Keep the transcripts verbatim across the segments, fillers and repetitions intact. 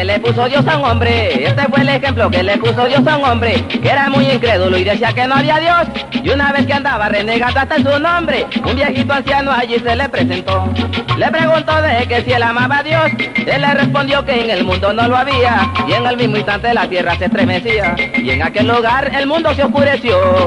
que le puso Dios a un hombre, este fue el ejemplo que le puso Dios a un hombre, que era muy incrédulo y decía que no había Dios. Y una vez que andaba renegando hasta en su nombre, un viejito anciano allí se le presentó. Le preguntó de que si él amaba a Dios, él le respondió que en el mundo no lo había, y en el mismo instante la tierra se estremecía, y en aquel lugar el mundo se oscureció.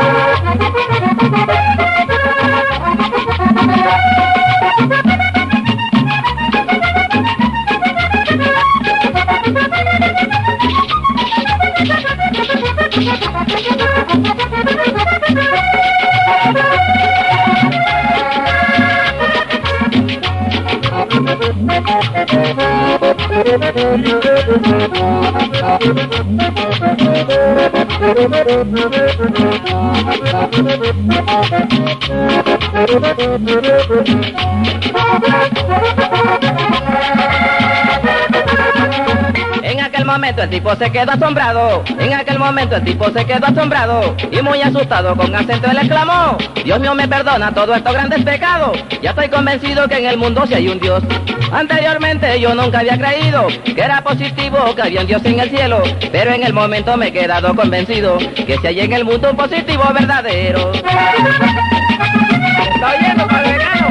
En aquel momento el tipo se quedó asombrado, en aquel momento el tipo se quedó asombrado, y muy asustado con acento él exclamó: Dios mío, me perdona todos estos grandes pecados, ya estoy convencido que en el mundo sí hay un Dios. Anteriormente yo nunca había creído que era positivo, que había un Dios en el cielo, pero en el momento me he quedado convencido que si hay en el mundo un positivo verdadero. ¿Está oyendo, padre vegano?